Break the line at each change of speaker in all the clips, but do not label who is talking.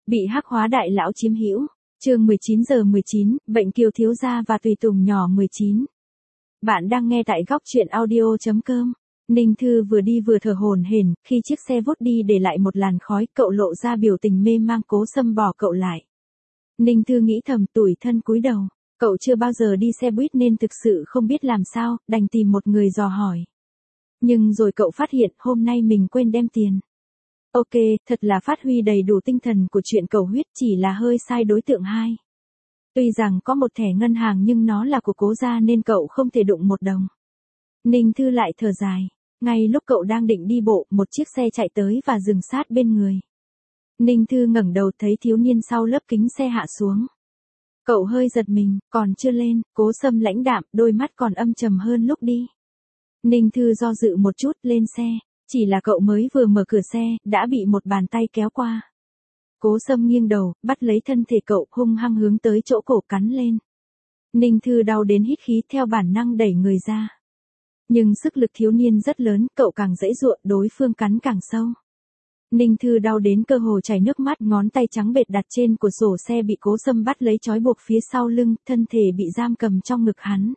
Bị hắc hóa đại lão chiếm hữu. Chương 19:19, bệnh kiều thiếu gia và tùy tùng nhỏ 19. Bạn đang nghe tại góc truyện audio.com. Ninh Thư vừa đi vừa thở hổn hển, khi chiếc xe vút đi để lại một làn khói, cậu lộ ra biểu tình mê mang. Cố Sâm bỏ cậu lại. Ninh Thư nghĩ thầm, tủi thân cúi đầu. Cậu chưa bao giờ đi xe buýt nên thực sự không biết làm sao, đành tìm một người dò hỏi. Nhưng rồi cậu phát hiện hôm nay mình quên đem tiền. Ok, thật là phát huy đầy đủ tinh thần của chuyện cầu huyết, chỉ là hơi sai đối tượng hai. Tuy rằng có một thẻ ngân hàng nhưng nó là của Cố gia nên cậu không thể đụng một đồng. Ninh Thư lại thở dài. Ngay lúc cậu đang định đi bộ, một chiếc xe chạy tới và dừng sát bên người. Ninh Thư ngẩng đầu thấy thiếu niên sau lớp kính xe hạ xuống. Cậu hơi giật mình, còn chưa lên, Cố Sâm lãnh đạm, đôi mắt còn âm trầm hơn lúc đi. Ninh Thư do dự một chút, lên xe. Chỉ là cậu mới vừa mở cửa xe, đã bị một bàn tay kéo qua. Cố Sâm nghiêng đầu, bắt lấy thân thể cậu, hung hăng hướng tới chỗ cổ cắn lên. Ninh Thư đau đến hít khí, theo bản năng đẩy người ra. Nhưng sức lực thiếu niên rất lớn, cậu càng giãy giụa, đối phương cắn càng sâu. Ninh Thư đau đến cơ hồ chảy nước mắt, ngón tay trắng bệt đặt trên cửa sổ xe bị Cố Sâm bắt lấy trói buộc phía sau lưng, thân thể bị giam cầm trong ngực hắn.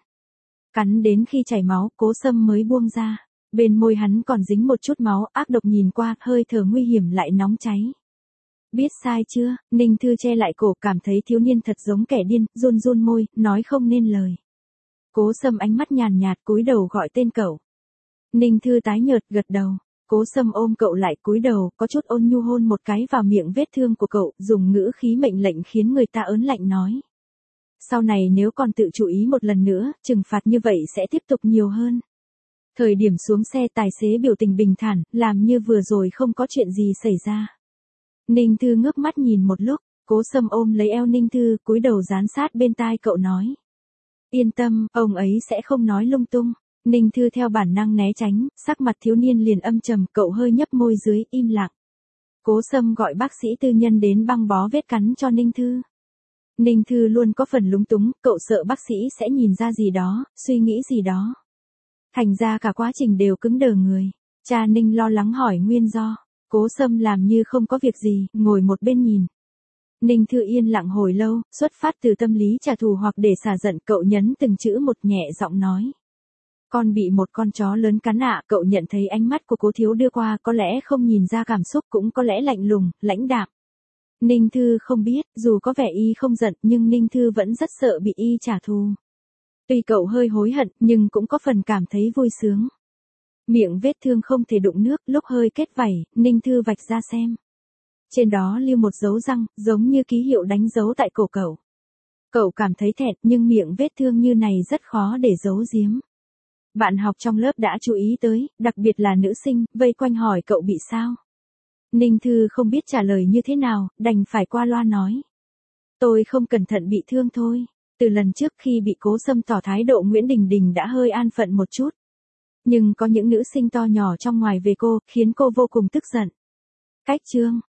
Cắn đến khi chảy máu, Cố Sâm mới buông ra. Bên môi hắn còn dính một chút máu, ác độc nhìn qua, hơi thở nguy hiểm lại nóng cháy. Biết sai chưa? Ninh Thư che lại cổ, cảm thấy thiếu niên thật giống kẻ điên, run run môi, nói không nên lời. Cố Sâm ánh mắt nhàn nhạt cúi đầu gọi tên cậu. Ninh Thư tái nhợt gật đầu. Cố Sâm ôm cậu lại cúi đầu, có chút ôn nhu hôn một cái vào miệng vết thương của cậu, dùng ngữ khí mệnh lệnh khiến người ta ớn lạnh nói. Sau này nếu còn tự chú ý một lần nữa, trừng phạt như vậy sẽ tiếp tục nhiều hơn. Thời điểm xuống xe, tài xế biểu tình bình thản, làm như vừa rồi không có chuyện gì xảy ra. Ninh Thư ngước mắt nhìn một lúc, Cố Sâm ôm lấy eo Ninh Thư, cúi đầu dán sát bên tai cậu nói. Yên tâm, ông ấy sẽ không nói lung tung. Ninh Thư theo bản năng né tránh, sắc mặt thiếu niên liền âm trầm, cậu hơi nhấp môi dưới, im lặng. Cố Sâm gọi bác sĩ tư nhân đến băng bó vết cắn cho Ninh Thư. Ninh Thư luôn có phần lúng túng, cậu sợ bác sĩ sẽ nhìn ra gì đó, suy nghĩ gì đó. Thành ra cả quá trình đều cứng đờ người. Cha Ninh lo lắng hỏi nguyên do. Cố Sâm làm như không có việc gì, ngồi một bên nhìn. Ninh Thư yên lặng hồi lâu, xuất phát từ tâm lý trả thù hoặc để xả giận, cậu nhấn từng chữ một, nhẹ giọng nói. Con bị một con chó lớn cắn ạ. Cậu nhận thấy ánh mắt của Cố thiếu đưa qua, có lẽ không nhìn ra cảm xúc, cũng có lẽ lạnh lùng, lãnh đạm. Ninh Thư không biết, dù có vẻ y không giận nhưng Ninh Thư vẫn rất sợ bị y trả thù. Tuy cậu hơi hối hận, nhưng cũng có phần cảm thấy vui sướng. Miệng vết thương không thể đụng nước, lúc hơi kết vảy, Ninh Thư vạch ra xem. Trên đó lưu một dấu răng, giống như ký hiệu đánh dấu tại cổ cậu. Cậu cảm thấy thẹn, nhưng miệng vết thương như này rất khó để giấu giếm. Bạn học trong lớp đã chú ý tới, đặc biệt là nữ sinh, vây quanh hỏi cậu bị sao. Ninh Thư không biết trả lời như thế nào, đành phải qua loa nói. Tôi không cẩn thận bị thương thôi. Từ lần trước khi bị Cố Sâm tỏ thái độ, Nguyễn Đình Đình đã hơi an phận một chút. Nhưng có những nữ sinh to nhỏ trong ngoài về cô, khiến cô vô cùng tức giận. Cách chương.